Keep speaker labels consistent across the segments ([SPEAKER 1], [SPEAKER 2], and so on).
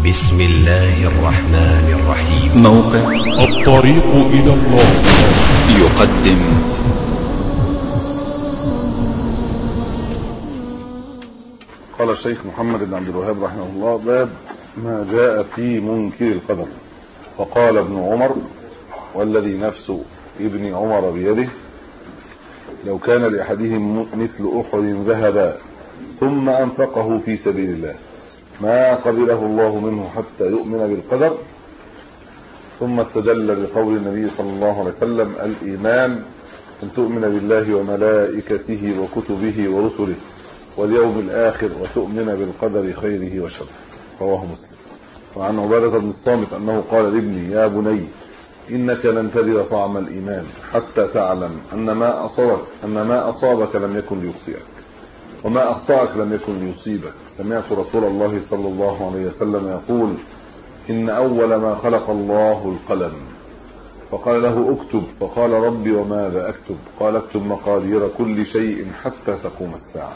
[SPEAKER 1] بسم الله الرحمن الرحيم.
[SPEAKER 2] موقع
[SPEAKER 3] الطريق إلى الله
[SPEAKER 2] يقدم
[SPEAKER 4] قال الشيخ محمد بن عبد الوهاب رحمه الله: باب ما جاء في منكر القدر. وقال ابن عمر: والذي نفس ابن عمر بيده لو كان لأحدهم مثل أحد ذهبا ثم أنفقه في سبيل الله ما قبله الله منه حتى يؤمن بالقدر. ثم استدل بقول النبي صلى الله عليه وسلم: الإيمان أن تؤمن بالله وملائكته وكتبه ورسله واليوم الآخر وتؤمن بالقدر خيره وشره. رواه مسلم. وعن عبادة بن الصامت أنه قال لابني: يا بني إنك لن تجد طعم الإيمان حتى تعلم أن ما أصابك لم يكن ليخطئك وما أخطأك لم يكن ليصيبك. سمعت رسول الله صلى الله عليه وسلم يقول: إن أول ما خلق الله القلم، فقال له: اكتب. فقال: ربي وماذا أكتب؟ قال: اكتب مقادير كل شيء حتى تقوم الساعة.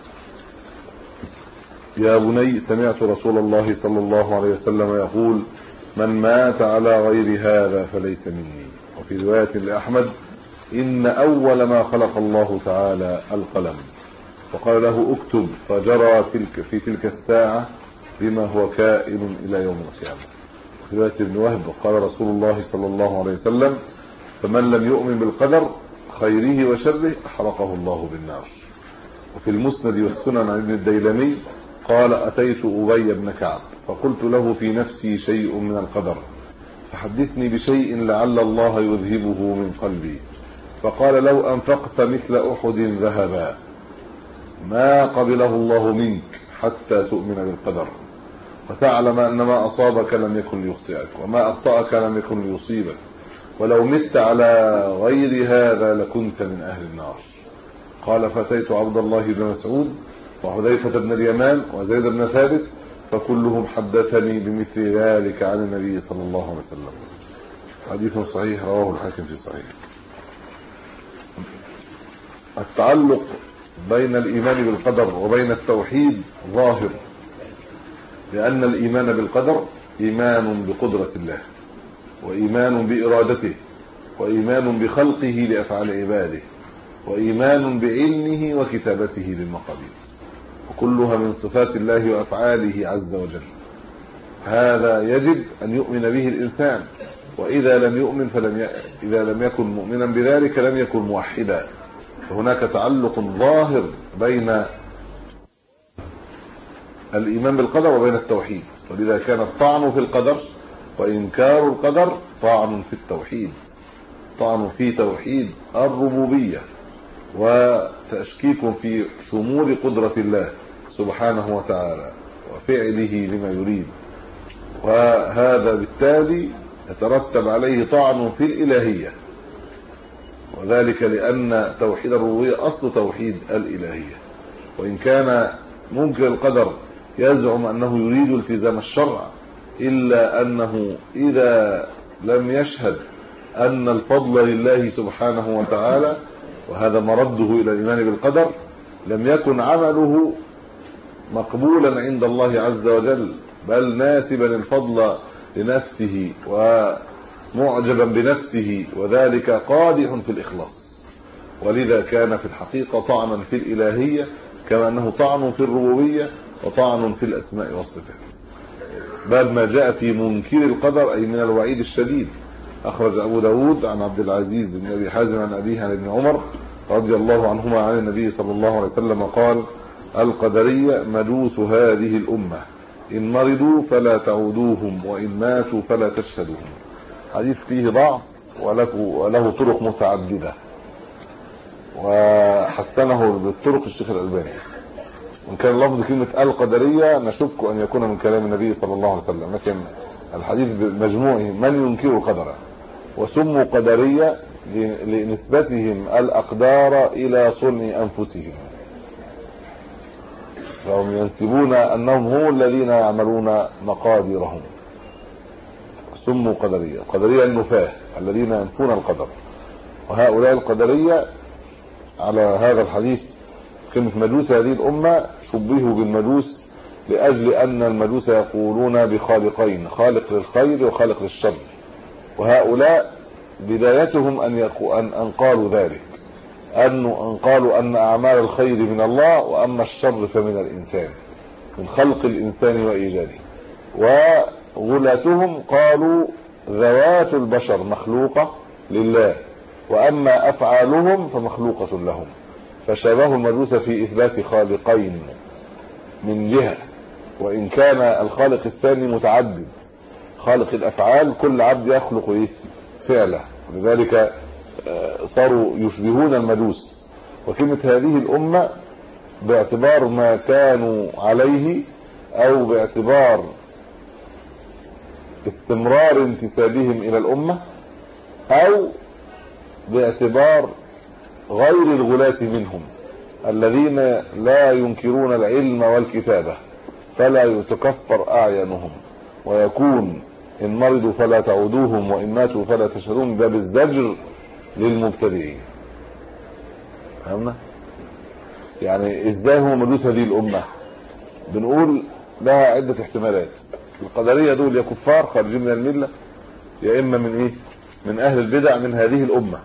[SPEAKER 4] يا بني سمعت رسول الله صلى الله عليه وسلم يقول: من مات على غير هذا فليس مني. وفي رواية لأحمد: إن أول ما خلق الله تعالى القلم، فقال له: اكتب. فجرى في تلك الساعة بما هو كائن إلى يوم القيامة. وفي رواية ابن وهب: قال رسول الله صلى الله عليه وسلم: فمن لم يؤمن بالقدر خيره وشره أحرقه الله بالنار. وفي المسند والسنن عن ابن الديلمي قال: أتيت أبي بن كعب فقلت له: في نفسي شيء من القدر فحدثني بشيء لعل الله يذهبه من قلبي. فقال: لو أنفقت مثل أحد ذهبا ما قبله الله منك حتى تؤمن بالقدر وتعلم أن ما أصابك لم يكن ليخطئك وما أخطأك لم يكن ليصيبك ولو مت على غير هذا لكنت من أهل النار. قال: فأتيت عبد الله بن مسعود وحذيفة بن اليمان وزيد بن ثابت فكلهم حدثني بمثل ذلك عن النبي صلى الله عليه وسلم. حديث صحيح رواه الحاكم في صحيح. التعلق بين الإيمان بالقدر وبين التوحيد ظاهر، لأن الإيمان بالقدر إيمان بقدرة الله وإيمان بإرادته وإيمان بخلقه لأفعال عباده وإيمان بعلمه وكتابته للمقادير، وكلها من صفات الله وأفعاله عز وجل. هذا يجب أن يؤمن به الإنسان، وإذا لم يؤمن إذا لم يكن مؤمنا بذلك لم يكن موحدا. فهناك تعلق ظاهر بين الإيمان بالقدر وبين التوحيد، ولذا كان الطعن في القدر وإنكار القدر طعن في التوحيد، طعن في توحيد الربوبية وتشكيك في شمول قدرة الله سبحانه وتعالى وفعله لما يريد، وهذا بالتالي يترتب عليه طعن في الإلهية، وذلك لأن توحيد الربوبية أصل توحيد الإلهية. وإن كان منكر القدر يزعم أنه يريد التزام الشرع، إلا أنه إذا لم يشهد أن الفضل لله سبحانه وتعالى، وهذا مرده إلى الإيمان بالقدر، لم يكن عمله مقبولا عند الله عز وجل، بل ناسبا الفضل لنفسه ومعجبا بنفسه، وذلك قادح في الإخلاص. ولذا كان في الحقيقة طعنا في الإلهية كما أنه طعن في الربوبية وطعن في الأسماء والصفات. باب ما جاء في منكر القدر أي من الوعيد الشديد. أخرج أبو داود عن عبد العزيز بن أبي حازم عن أبيه عن ابن عمر رضي الله عنهما عن النبي صلى الله عليه وسلم قال: القدرية مجوس هذه الأمة، إن مرضوا فلا تعودوهم وإن ماتوا فلا تشهدوهم. حديث فيه ضعف وله طرق متعددة، وحسنه بالطرق الشيخ الألباني. وإن كان لفظ كلمة القدرية نشك أن يكون من كلام النبي صلى الله عليه وسلم، لكن الحديث بمجموعه من ينكر القدر، وسموا قدرية لنسبتهم الأقدار إلى صنع أنفسهم، فهم ينسبون أنهم هم الذين يعملون مقاديرهم. سموا قدرية. قدرية النفاة الذين ينفون القدر، وهؤلاء القدرية على هذا الحديث كلمة مجوس هذه الأمة شبهوا بالمجوس لأجل أن المجوس يقولون بخالقين، خالق للخير وخالق للشر، وهؤلاء بدايتهم أن قالوا ذلك، أن قالوا أن أعمال الخير من الله وأما الشر فمن الإنسان، من خلق الإنسان وإيجاده. وغلاتهم قالوا ذوات البشر مخلوقة لله وأما أفعالهم فمخلوقة لهم، فشابهوا المجوس في إثبات خالقين من جهة، وإن كان الخالق الثاني متعدد، خالق الأفعال كل عبد يخلق فعله، لذلك صاروا يشبهون المجوس. وكلمة هذه الأمة باعتبار ما كانوا عليه أو باعتبار استمرار انتسابهم إلى الأمة أو باعتبار غير الغلاة منهم الذين لا ينكرون العلم والكتابة فلا يتكفر أعينهم، ويكون إن مرضوا فلا تعودوهم وإن ماتوا فلا تشهدون، باب الزجر للمبتدئين. فهمنا؟ يعني ازاي هم مجوس هذه الأمة؟ بنقول لها عدة احتمالات. القدرية دول يا كفار خارجين من الملة، يا إما من من أهل البدع من هذه الأمة.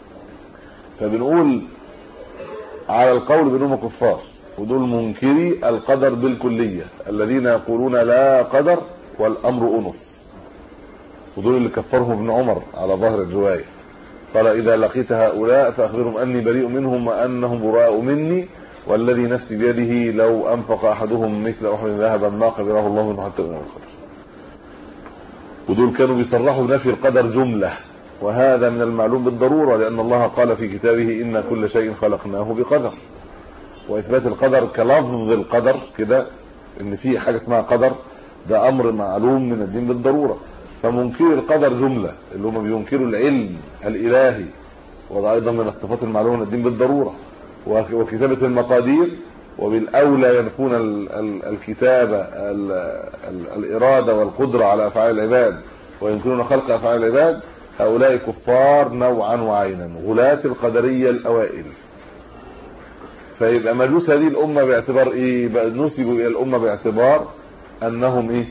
[SPEAKER 4] فبنقول على القول بأنهم كفار، ودول منكري القدر بالكلية الذين يقولون لا قدر والأمر أنف، ودول اللي كفرهم ابن عمر على ظهر الرواية، قال إذا لقيت هؤلاء فأخبرهم أني بريء منهم وأنهم براء مني والذي نفسي بيده لو أنفق أحدهم مثل أحد ذهبا ما قدره الله منه حتى من القدر. ودول كانوا بيصرحوا بنفي القدر جملة، وهذا من المعلوم بالضرورة لأن الله قال في كتابه إن كل شيء خلقناه بقدر. وإثبات القدر كلفظ القدر كده إن في حاجة اسمها قدر ده أمر معلوم من الدين بالضرورة. فمنكر القدر جملة اللي هم بينكروا العلم الإلهي، وده أيضا من الصفات المعلومة من الدين بالضرورة، وكتابة المقادير، وبالأولى ينفون الكتابة الإرادة والقدرة على أفعال العباد وينكرون خلق أفعال العباد. هؤلاء كفار نوعا وعينا، غلاة القدرية الأوائل. فيبقى مجوس هذه الأمة باعتبار بقى نسبوا إلى الأمة باعتبار أنهم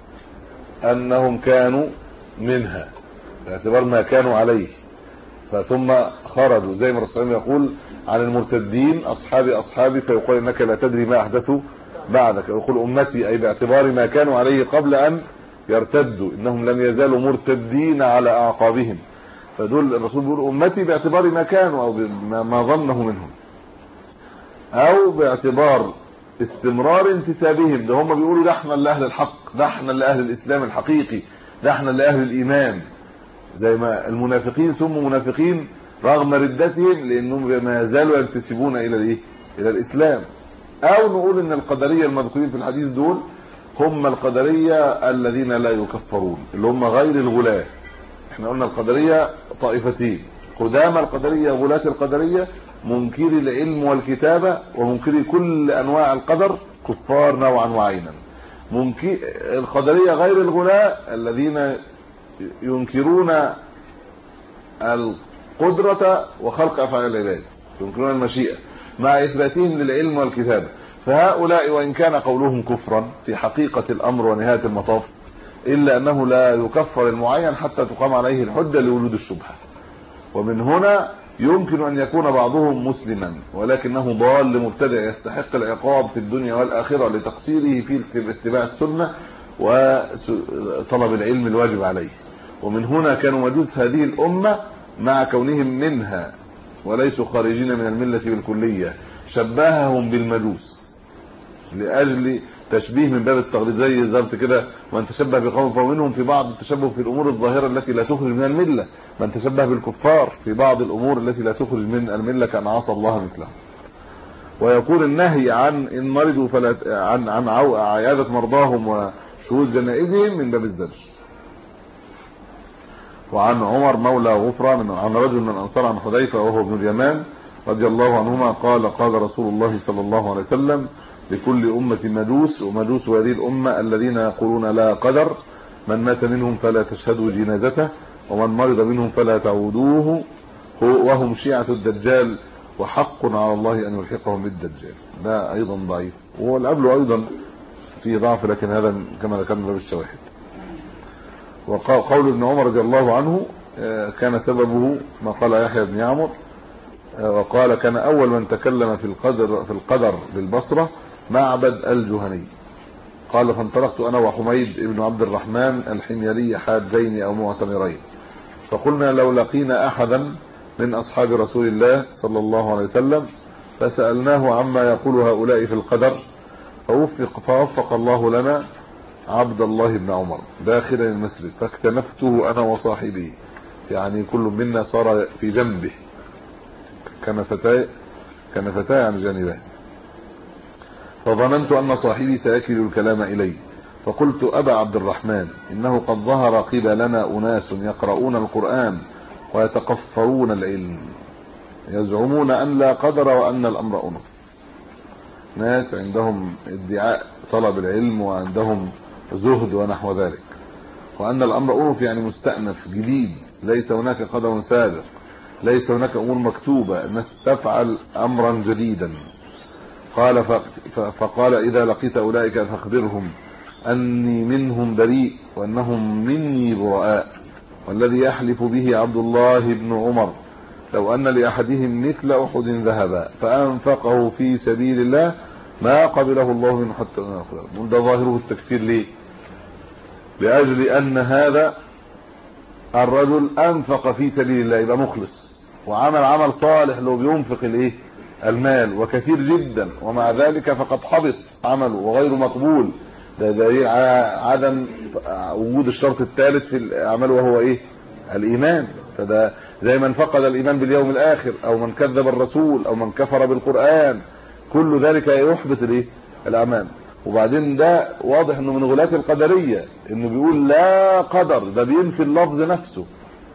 [SPEAKER 4] أنهم كانوا منها، باعتبار ما كانوا عليه، فثم خرجوا زي ما الرسول يقول عن المرتدين أصحابي فيقول إنك لا تدري ما أحدثوا بعدك، يقول أمتي أي باعتبار ما كانوا عليه قبل أن يرتدوا، إنهم لم يزالوا مرتدين على أعقابهم. فدول الرسول بيقول أمتي باعتبار ما كانوا أو ما ظنه منهم، أو باعتبار استمرار انتسابهم، ده هم بيقولوا ده احنا اللي أهل الحق، ده احنا اللي أهل الإسلام الحقيقي، ده احنا اللي أهل الإيمان، زي ما المنافقين سموا منافقين رغم ردتهم لأنهم ما زالوا ينتسبون إلى الإسلام. أو نقول إن القدرية المذكورين في الحديث دول هم القدرية الذين لا يكفرون اللي هم غير الغلاة. احنا قلنا القدرية طائفتين، قدام القدرية غلاة القدرية منكري العلم والكتابة ومنكري كل أنواع القدر كفار نوعا وعينا. القدرية غير الغلاة الذين ينكرون القدرة وخلق أفعال العباد، ينكرون المشيئة مع إثباتهم للعلم والكتابة. فهؤلاء وإن كان قولهم كفرا في حقيقة الأمر ونهاية المطاف إلا أنه لا يكفر المعين حتى تقام عليه الحجة لوجود الشبهة. ومن هنا يمكن أن يكون بعضهم مسلما ولكنه ضال مبتدع يستحق العقاب في الدنيا والآخرة لتقصيره في اتباع السنة وطلب العلم الواجب عليه. ومن هنا كانوا مجوس هذه الأمة مع كونهم منها وليسوا خارجين من الملة بالكلية شبههم بالمجوس لأجل تشبيه من باب التغليظ، زي بالظبط كده وان تشبه بقوم فمنهم في بعض التشبه في الأمور الظاهرة التي لا تخرج من الملة، من تشبه بالكفار في بعض الأمور التي لا تخرج من الملة كان عصى الله مثله. ويقول النهي عن إن مرضوا فلا عن عيادة مرضاهم وشهود جنائزهم من باب الزجر. وعن عمر مولى غفران عن رجل من الأنصار عن حذيفة وهو ابن اليمان رضي الله عنهما قال رسول الله صلى الله عليه وسلم لكل أمة مجوس ومجوس هذه الأمة الذين يقولون لا قدر، من مات منهم فلا تشهدوا جنازته ومن مرض منهم فلا تعودوه وهم شيعة الدجال وحق على الله أن يلحقهم بالدجال. ده أيضا ضعيف. والقبل أيضا فيه ضعف، لكن هذا كما ذكرنا له بالشواهد. وقول ابن عمر رضي الله عنه كان سببه ما قال يحيى بن يعمر، وقال كان اول من تكلم في القدر بالبصره معبد الجهني. قال فانطلقت انا وحميد ابن عبد الرحمن الحميري حاجين او معتمرين، فقلنا لو لقينا احدا من اصحاب رسول الله صلى الله عليه وسلم فسالناه عما يقول هؤلاء في القدر فوفق الله لنا عبد الله بن عمر داخلا المسجد فاكتنفته انا وصاحبي، يعني كل منا صار في جنبه كنفتاي عن جانبه، فظننت ان صاحبي سيكل الكلام الي، فقلت ابا عبد الرحمن انه قد ظهر قبلنا اناس يقرؤون القرآن ويتقفرون العلم يزعمون ان لا قدر وان الامر انف. ناس عندهم ادعاء طلب العلم وعندهم زهد ونحو ذلك، وان الامر انف يعني مستأنف جديد، ليس هناك قدر سابق، ليس هناك امور مكتوبه، الناس تفعل امرا جديدا. قال فقال اذا لقيت اولئك فاخبرهم اني منهم بريء وانهم مني براء، والذي يحلف به عبد الله بن عمر لو ان لاحدهم مثل احد ذهبا فانفقه في سبيل الله ما قبله الله منه حتى يأخذه. ده ظاهره التكفير. ليه؟ لاجل ان هذا الرجل انفق في سبيل الله، يبقى مخلص وعمل عمل صالح لو بينفق الايه المال وكثير جدا، ومع ذلك فقد حبط عمله وغير مقبول. ده عدم وجود الشرط الثالث في الاعمال وهو ايه؟ الايمان. فده زي من فقد الايمان باليوم الاخر او من كذب الرسول او من كفر بالقرآن، كل ذلك يحبط الايه الاعمال. وبعدين ده واضح انه من غلاة القدرية، انه بيقول لا قدر، ده بينفي اللفظ نفسه.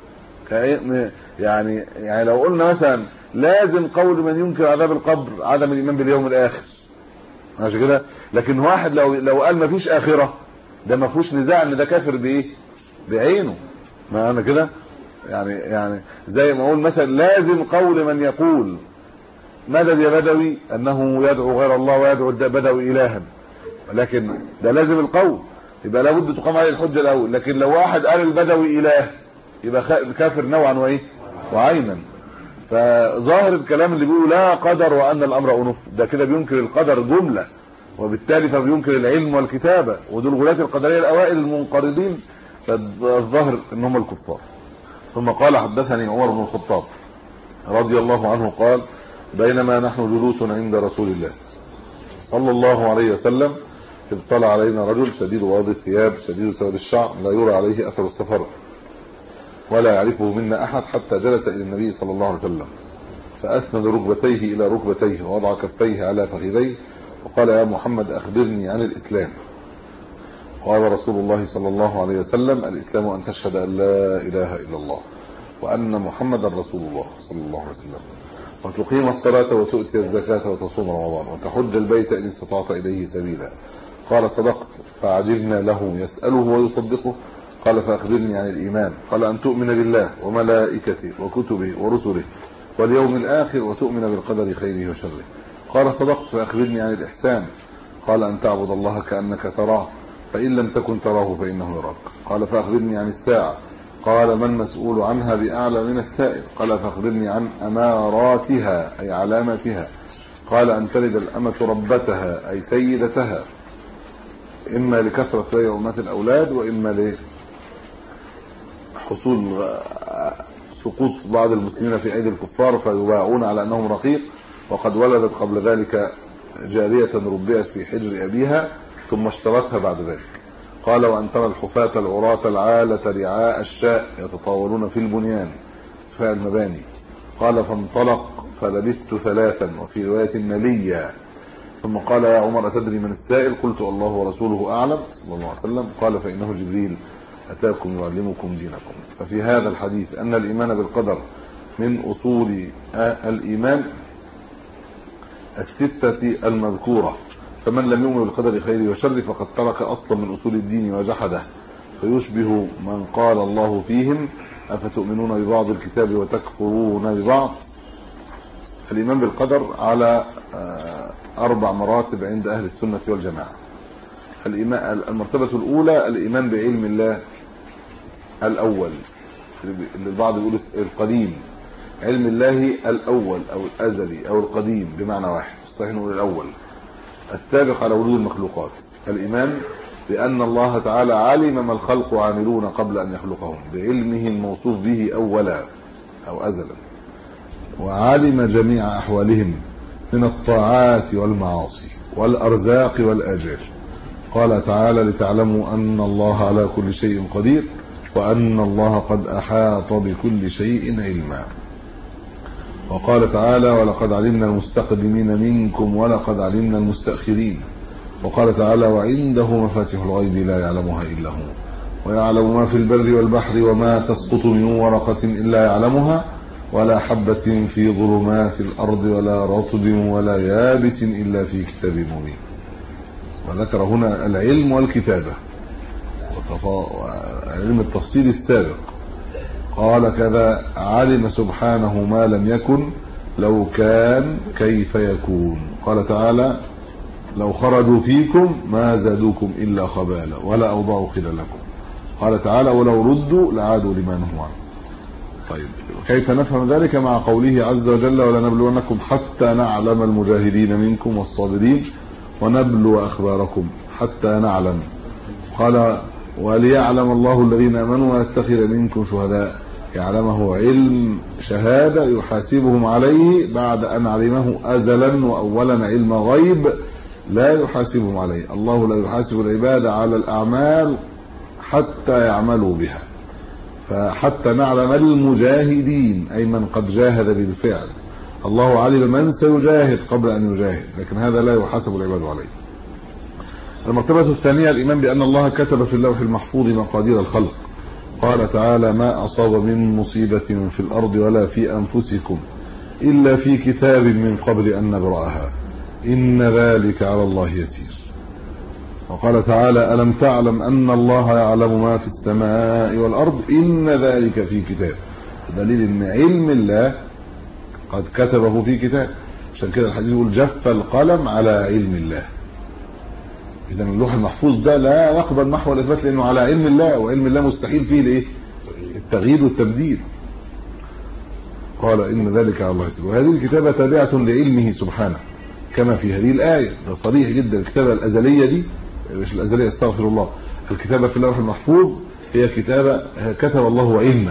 [SPEAKER 4] يعني لو قلنا مثلا لازم قول من ينكر عذاب القبر عدم الايمان باليوم الاخر، ماشي كده، لكن واحد لو قال ما فيش اخره، ده ما فيهوش نزاع ان ده كافر بايه؟ بعينه. ما انا كده يعني زي ما اقول مثلا لازم قول من يقول مدد يا بدوي انه يدعو غير الله ويدعو البدوي الها، لكن ده لازم القول، يبقى لابد تقام عليه الحجه الاول. لكن لو واحد قال البدوي اله يبقى كافر نوعا وايه وعينا. فظاهر الكلام اللي بيقولوا لا قدر وان الامر انف، ده كده بينكر القدر جمله، وبالتالي فبينكر العلم والكتابه، ودول غلاة القدريه الاوائل المنقرضين، فالظاهر ان هم الكفار. ثم قال حدثني عمر بن الخطاب رضي الله عنه قال بينما نحن جلوس عند رسول الله صلى الله عليه وسلم اذ طلع علينا رجل شديد بياض الثياب شديد سواد الشعر لا يرى عليه اثر السفر ولا يعرفه منا احد، حتى جلس الى النبي صلى الله عليه وسلم فاسند ركبتيه الى ركبتيه ووضع كفيه على فخذيه وقال يا محمد اخبرني عن الاسلام. قال رسول الله صلى الله عليه وسلم الاسلام ان تشهد ان لا اله الا الله وان محمدا رسول الله صلى الله عليه وسلم وتقيم الصلاه وتؤتي الزكاه وتصوم رمضان وتحج البيت ان استطعت اليه سبيلا. قال صدقت، فعجبنا له يساله ويصدقه. قال فاخبرني عن الايمان. قال ان تؤمن بالله وملائكته وكتبه ورسله واليوم الاخر وتؤمن بالقدر خيره وشره. قال صدقت، فاخبرني عن الاحسان. قال ان تعبد الله كانك تراه فان لم تكن تراه فانه يراك. قال فاخبرني عن الساعه. قال ما المسؤول عنها باعلى من السائل. قال فاخبرني عن اماراتها اي علاماتها. قال ان تلد الامه ربتها اي سيدتها، اما لكثره يومات الاولاد واما لحصول سقوط بعض المسلمين في ايدي الكفار فيباعون على انهم رقيق، وقد ولدت قبل ذلك جاريه ربيت في حجر ابيها ثم اشترتها بعد ذلك. قال وان ترى الحفاة العراة العالة رعاء الشاء يتطاولون في البنيان في المباني. قال فانطلق فلبثت 3 وفي روايه مليا. ثم قال يا عمر اتدري من السائل؟ قلت الله ورسوله اعلم صلى الله عليه وسلم. قال فانه جبريل اتاكم يعلمكم دينكم. ففي هذا الحديث ان الايمان بالقدر من اصول الايمان الستة المذكورة، فمن لم يؤمن بالقدر خيره وشره فقد ترك اصلا من اصول الدين وجحده، فيشبه من قال الله فيهم افتؤمنون ببعض الكتاب وتكفرون ببعض. الايمان بالقدر على 4 مراتب عند اهل السنة والجماعة. المرتبة الأولى الإيمان بعلم الله الأول، اللي البعض يقول القديم، علم الله الأول أو الأزلي أو القديم بمعنى واحد، صحيح نقول الأول السابق على وجود المخلوقات. الإيمان بأن الله تعالى علم ما الخلق عاملون قبل أن يخلقهم بعلمه الموصوف به أولا أو أزلا، وعلم جميع أحوالهم من الطاعات والمعاصي والأرزاق والآجال. قال تعالى لتعلموا أن الله على كل شيء قدير وأن الله قد أحاط بكل شيء علما. وقال تعالى ولقد علمنا المستقدمين منكم ولقد علمنا المستأخرين. وقال تعالى وعنده مفاتيح الغيب لا يعلمها إلا هو ويعلم ما في البر والبحر وما تسقط من ورقة إلا يعلمها ولا حبة في ظلمات الأرض ولا رطب ولا يابس إلا في كتاب مبين. وذكر هنا العلم والكتابة وعلم التفصيل السابق. قال كذا علم سبحانه ما لم يكن لو كان كيف يكون. قال تعالى لو خرجوا فيكم ما زادوكم إلا خبالا ولا أوضعوا خلالكم. قال تعالى ولو ردوا لعادوا لما نهوا عنه. طيب كيف نفهم ذلك مع قوله عز وجل ولنبلونكم حتى نعلم المجاهدين منكم والصابرين ونبلو أخباركم حتى نعلم. قال وليعلم الله الذين آمنوا ويتخذ منكم شهداء يعلمه علم شهادة يحاسبهم عليه بعد أن علمه أزلا وأولا علم غيب لا يحاسبهم عليه. الله لا يحاسب العباد على الأعمال حتى يعملوا بها، فحتى نعلم المجاهدين أي من قد جاهد بالفعل. الله علم من سيجاهد قبل أن يجاهد، لكن هذا لا يحاسب العباد عليه. المرتبة الثانية الإيمان بأن الله كتب في اللوح المحفوظ مقادير الخلق. قال تعالى ما أصاب من مصيبة في الأرض ولا في أنفسكم إلا في كتاب من قبل أن نبرأها إن ذلك على الله يسير. وقال تعالى ألم تعلم أن الله يعلم ما في السماء والأرض إن ذلك في كتاب. دليل أن علم الله قد كتبه في كتاب. عشان كده الحديث يقول جف القلم على علم الله. إذا اللوح المحفوظ ده لا يقبل محو الإثبات لأنه على علم الله، وعلم الله مستحيل فيه الايه التغيير والتبديل. قال إن ذلك على الله يسير. وهذه الكتابة تابعة لعلمه سبحانه كما في هذه الآية. ده صريح جدا. الكتابة الأزلية دي مش الأزلية استغفر الله، الكتابة في اللوح المحفوظ هي كتابة كتب الله علمه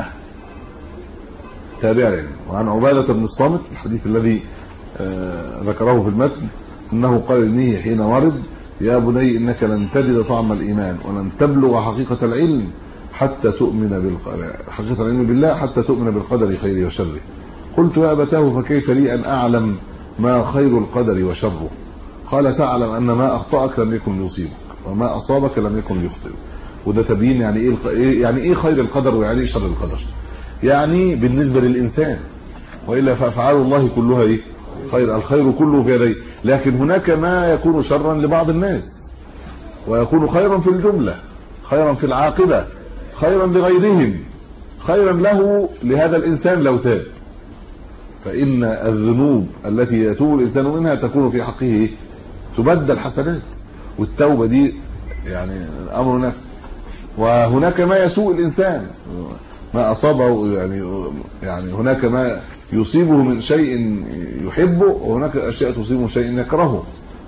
[SPEAKER 4] تابع علمه. وعن عبادة بن الصامت الحديث الذي ذكره في المتن أنه قال لابنه حين ورد يا بني إنك لن تجد طعم الإيمان ولن تبلغ حقيقة العلم حتى تؤمن حقيقة العلم بالله حتى تؤمن بالقدر خيره وشره. قلت يا أبتاه فكيف لي أن أعلم ما خير القدر وشره؟ قال تعلم أن ما أخطأك لم يكن يصيبك وما أصابك لم يكن يخطئك. وده تبيين يعني إيه خير القدر ويعني إيه شر القدر. يعني بالنسبة للإنسان، وإلا فأفعال الله كلها إيه خير، الخير كله في يديه. لكن هناك ما يكون شرا لبعض الناس ويكون خيرا في الجملة، خيرا في العاقبة، خيرا لغيرهم، خيرا له لهذا الإنسان لو تاب. فإن الذنوب التي يتوب الإنسان منها تكون في حقه تبدل حسنات، والتوبة دي يعني أمر نفس. وهناك ما يسوء الإنسان ما أصابه، يعني هناك ما يصيبه من شيء يحبه وهناك أشياء تصيبه من شيء يكرهه.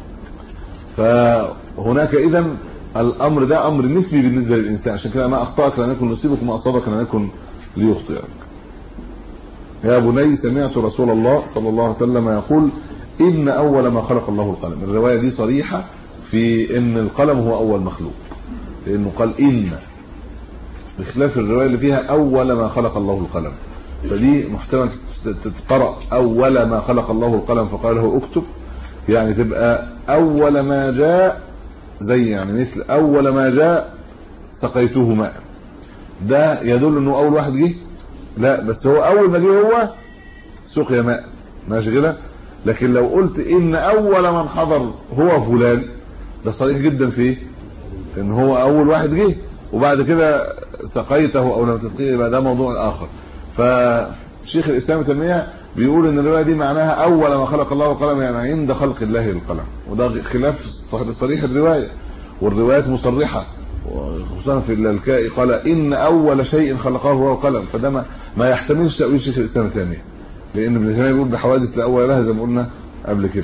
[SPEAKER 4] فهناك إذن الأمر ده أمر نسبي بالنسبة للإنسان. عشان كده ما أخطأك لن يكن يصيبك وما أصابك لن يكن ليخطئك. يا بني سمعت رسول الله صلى الله عليه وسلم يقول إن أول ما خلق الله القلم. الرواية دي صريحة في إن القلم هو أول مخلوق، لأنه قال إن، بخلاف الرواية اللي فيها أول ما خلق الله القلم. فدي محتمل تتقرأ أول ما خلق الله القلم فقال له اكتب، يعني تبقى أول ما جاء زي يعني مثل أول ما جاء سقيته ماء. ده يدل أنه أول واحد جه؟ لا، بس هو أول ما جه هو سقي ماء، ماشي كده. لكن لو قلت إن أول من حضر هو فلان، ده صريح جدا في إن هو أول واحد جه وبعد كده سقيته أو لم تسقيه، يبقى ده موضوع آخر. فشيخ الإسلام تيمية بيقول ان الروايه دي معناها اول ما خلق الله القلم، يعني عند خلق الله القلم، وده خلاف صريح الروايه. والروايات مصرحه، وخصوصا في الكائي قال ان اول شيء خلقه هو القلم، فده ما يحتملش تاويل شيخ الاسلام ابن تيميه، لان ابن تيميه بيقول بحوادث لا اول لها زي ما قلنا قبل كده.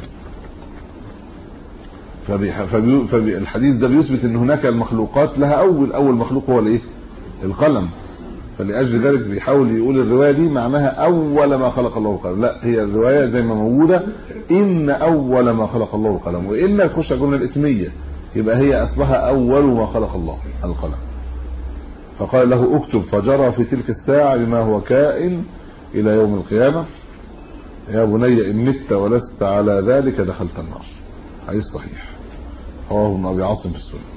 [SPEAKER 4] فالحديث ده بيثبت ان هناك المخلوقات لها اول مخلوق هو الايه؟ القلم. فلأجل ذلك بيحاول يقول الروايه دي معناها اول ما خلق الله القلم، لا، هي الروايه زي ما موجوده ان اول ما خلق الله القلم، وان تخش الجمله الاسميه يبقى هي اصلها اول ما خلق الله القلم. فقال له اكتب، فجرى في تلك الساعه بما هو كائن الى يوم القيامه. يا بني ان مت ولست على ذلك دخلت النار. حديث صحيح رواه ابن ابي عاصم في السنن.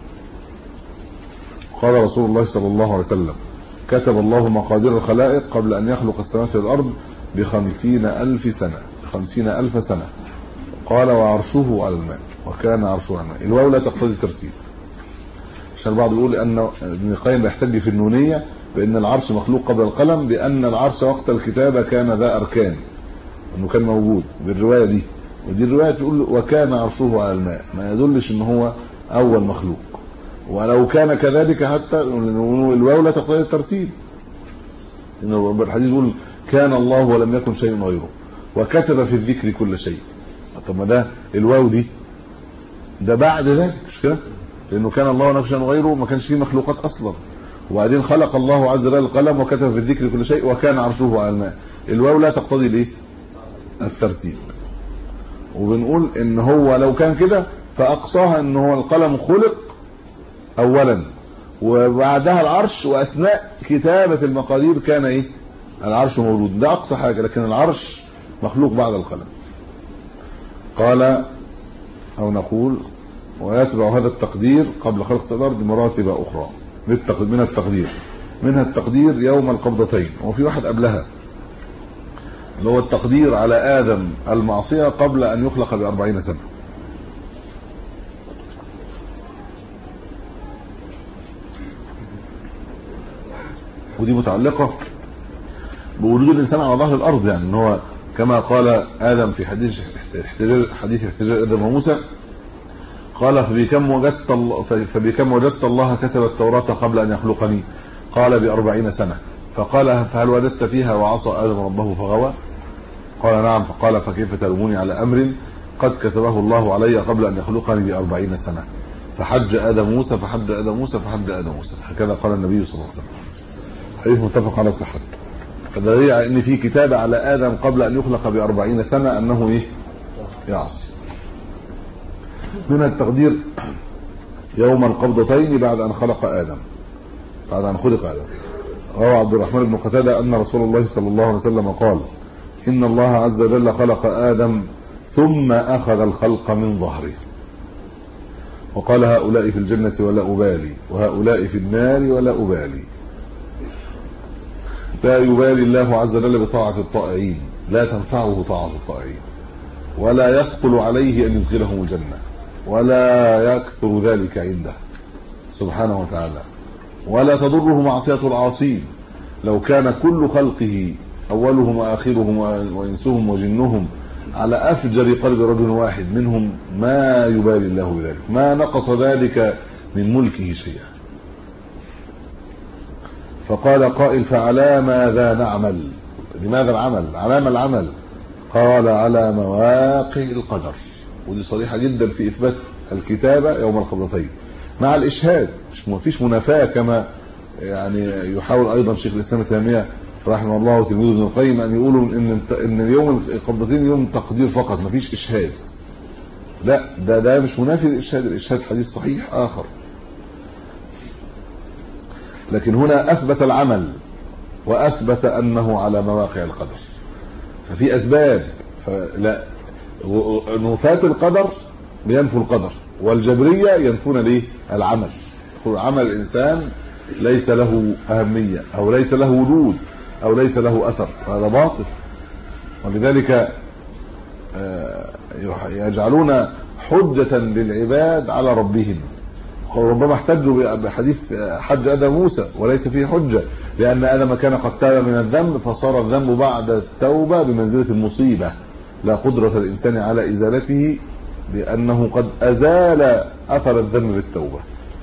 [SPEAKER 4] قال رسول الله صلى الله عليه وسلم كتب الله مقادير الخلائق قبل ان يخلق السماوات والارض ب50,000 سنه، 50,000 سنه. قال وعرشه على الماء، وكان عرشه على الماء. الواو لا تقتضي الترتيب، عشان البعض يقول ان ابن القيم بيحتج في النونيه بان العرش مخلوق قبل القلم، بان العرش وقت الكتابه كان ذا اركان، انه كان موجود بالروايه دي، ودي الروايه تقول وكان عرشه على الماء، ما يدلش ان هو اول مخلوق. ولو كان كذلك حتى الواو لا تقتضي الترتيب، ان الحديث يقول كان الله ولم يكن شيء غيره، وكتب في الذكر كل شيء. طب ما ده الواو دي ده بعد ذلك مش كده؟ لانه كان الله ولم يكن شيء غيره، ما كانش فيه مخلوقات اصلا، وبعدين خلق الله عز وجل القلم وكتب في الذكر كل شيء وكان عرشه على الماء. الواو لا تقتضي الايه؟ الترتيب. وبنقول ان هو لو كان كده فاقصاها ان هو القلم خلق اولا وبعدها العرش، واثناء كتابه المقادير كان ايه؟ العرش موجود، ده اقصى حاجه، لكن العرش مخلوق بعد القلم. قال او نقول ويتبع هذا التقدير قبل خلق الارض مراتب اخرى من التقدير، منها التقدير يوم القبضتين، وفي واحد قبلها اللي هو التقدير على آدم المعصية قبل أن يخلق ب40 سنة. ودي متعلقة بوجود الإنسان على ظهر الأرض، يعني إن هو كما قال آدم في حديث احتجاج آدم وموسى، قال فبكم وجدت الله كتب التوراة قبل أن يخلقني؟ قال ب40 سنة. فقال فهل وجدت فيها وعصى آدم ربه فغوى؟ قال نعم. فقال فكيف تلوموني على أمر قد كتبه الله علي قبل أن يخلقني ب40 سنة؟ فحج آدم موسى فحج آدم موسى فحج آدم موسى. هكذا قال النبي صلى الله عليه وسلم، حديث متفق على صحته. فدليل على ان في كتابه على آدم قبل أن يخلق ب40 سنة انه ايه؟ يعصي. من التقدير يوم القبضتين بعد أن خلق آدم، بعد أن خلق آدم. روى عبد الرحمن بن قتادة أن رسول الله صلى الله عليه وسلم قال إن الله عز وجل خلق آدم ثم أخذ الخلق من ظهره، وقال هؤلاء في الجنة ولا أبالي، وهؤلاء في النار ولا أبالي. لا يبالي الله عز وجل بطاعة الطائعين، لا تنفعه طاعة الطائعين، ولا يثقل عليه أن يدخلهم الجنة، ولا يكثر ذلك عنده سبحانه وتعالى، ولا تضره معصية العاصين. لو كان كل خلقه أولهم وآخرهم وإنسهم وجنهم على أفجر قلب رجل واحد منهم ما يبالي الله بذلك، ما نقص ذلك من ملكه شيئا. فقال قائل فعلى ماذا نعمل؟ لماذا العمل؟ على ما العمل؟ قال على مواقع القدر. ودي صريحة جدا في إثبات الكتابة يوم القبضتين مع الإشهاد، ما فيش منافاة كما يعني يحاول أيضا شيخ الإسلام ابن تيمية رحمه الله وتلميذه ابن القيم أن يقولوا إن يوم القبضتين يوم تقدير فقط، ما فيش إشهاد. لا، ده مش منافي للإشهاد، الإشهاد حديث صحيح آخر، لكن هنا أثبت العمل وأثبت أنه على مواقع القدر. ففي أسباب، فلا نفاة القدر بينفوا القدر، والجبرية ينفون ليه؟ العمل. عمل الإنسان ليس له أهمية أو ليس له وجود أو ليس له أثر، هذا باطل. ولذلك يجعلون حجة للعباد على ربهم. وربما احتجوا بحديث حج آدم موسى وليس فيه حجة، لأن آدم كان قد تاب من الذنب، فصار الذنب بعد التوبة بمنزلة المصيبة، لا قدرة الإنسان على إزالته بأنه قد أزال أثر الذنب بالتوبة.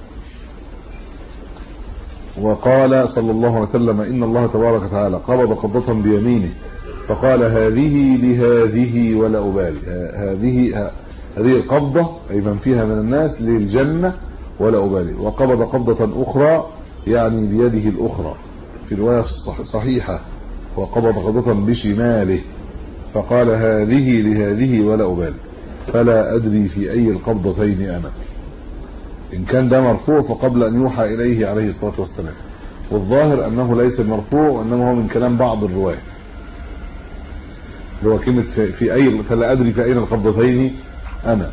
[SPEAKER 4] وقال صلى الله عليه وسلم إن الله تبارك وتعالى قبض قبضة بيمينه فقال هذه لهذه ولا أبالي. هذه القبضة أي من فيها من الناس للجنة ولا أبالي. وقبض قبضة أخرى يعني بيده الأخرى في رواية صحيحة وقبض قبضة بشماله فقال هذه لهذه ولا أبالي فلا أدري في أي القبضتين أنا. إن كان ده مرفوع فقبل أن يوحى إليه عليه الصلاة والسلام، والظاهر أنه ليس مرفوع وإنما هو من كلام بعض الرواة اللي هو كلمة في أي فلا أدري في أين القبضتين أنا.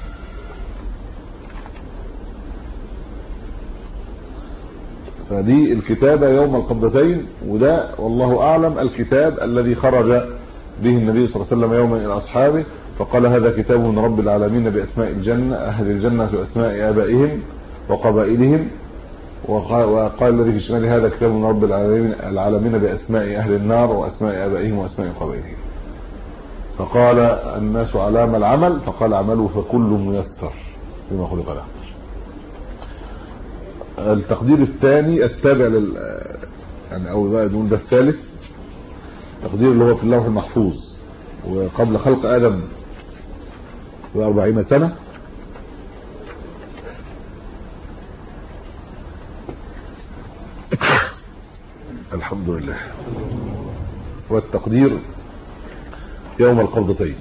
[SPEAKER 4] فدي الكتابة يوم القبضتين، وده والله أعلم الكتاب الذي خرج به النبي صلى الله عليه وسلم يوما إلى أصحابه فقال هذا كتاب من رب العالمين بأسماء الجنة أهل الجنة وأسماء آبائهم وقبائلهم. وقال الذي في الشمال هذا كتاب من رب العالمين بأسماء أهل النار وأسماء آبائهم وأسماء قبائلهم. فقال الناس علام العمل فقال عملوا فكل ميسر بما خلق له. التقدير الثاني التابع يعني او بقى نقول ده الثالث التقدير اللي هو في اللوح المحفوظ وقبل خلق آدم ب40 سنة. الحمد لله. والتقدير يوم القبضتين.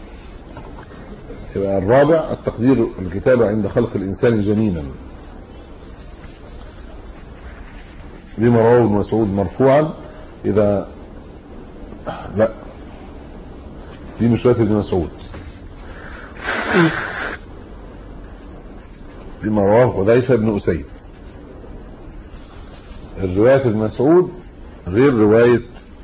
[SPEAKER 4] يبقى الرابع التقدير الكتابة عند خلق الإنسان جنينا لما رواه ابن مسعود مرفوعا إذا لا دي مش رواية ابن مسعود، لما رواه حذيفة بن أسيد. الرواية ابن مسعود غير رواية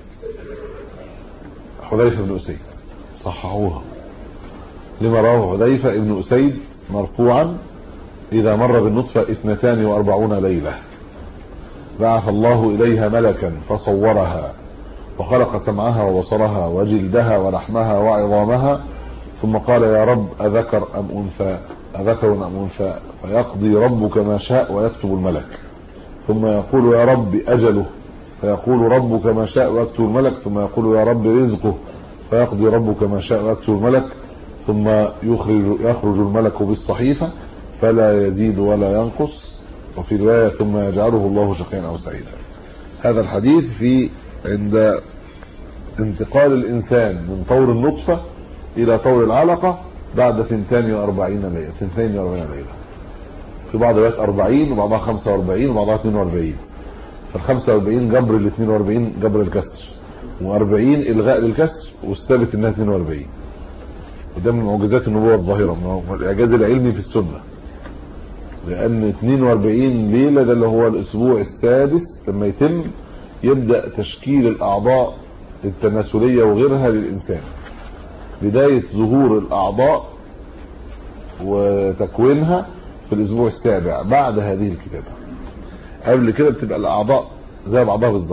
[SPEAKER 4] حذيفة بن أسيد صححوها. لما رواه حذيفة بن أسيد مرفوعا إذا مر بالنطفة 42 ليلة بعث الله إليها ملكا فصورها وخلق سمعها وبصرها وجلدها ولحمها وعظامها ثم قال يا رب أذكر أم أنثى أذكر أم أنثى فيقضي ربك ما شاء ويكتب الملك ثم يقول يا رب أجله فيقول ربك ما شاء ويكتب الملك ثم يقول يا رب رزقه فيقضي ربك ما شاء ويكتب الملك ثم يخرج الملك بالصحيفة فلا يزيد ولا ينقص. وفي رواية ثم يجعله الله شقيا أو سعيدا. هذا الحديث في عند انتقال الإنسان من طور النطفة إلى طور العلقة بعد 42 ليلة. في بعض الروايات 40 وبعضها 45 وبعضها 42. فال45 جبر ال 42 جبر الكسر و40 إلغاء للكسر والثابت انها 42. وده من معجزات النبوة الظاهرة من الإعجاز العلمي في السنة، لأن 42 ليلة ده اللي هو الأسبوع السادس لما يتم يبدأ تشكيل الأعضاء التناسلية وغيرها للإنسان. بداية ظهور الأعضاء وتكوينها في الأسبوع السابع بعد هذه الكتابة. قبل كده بتبقى الأعضاء زي بعضها بالضبط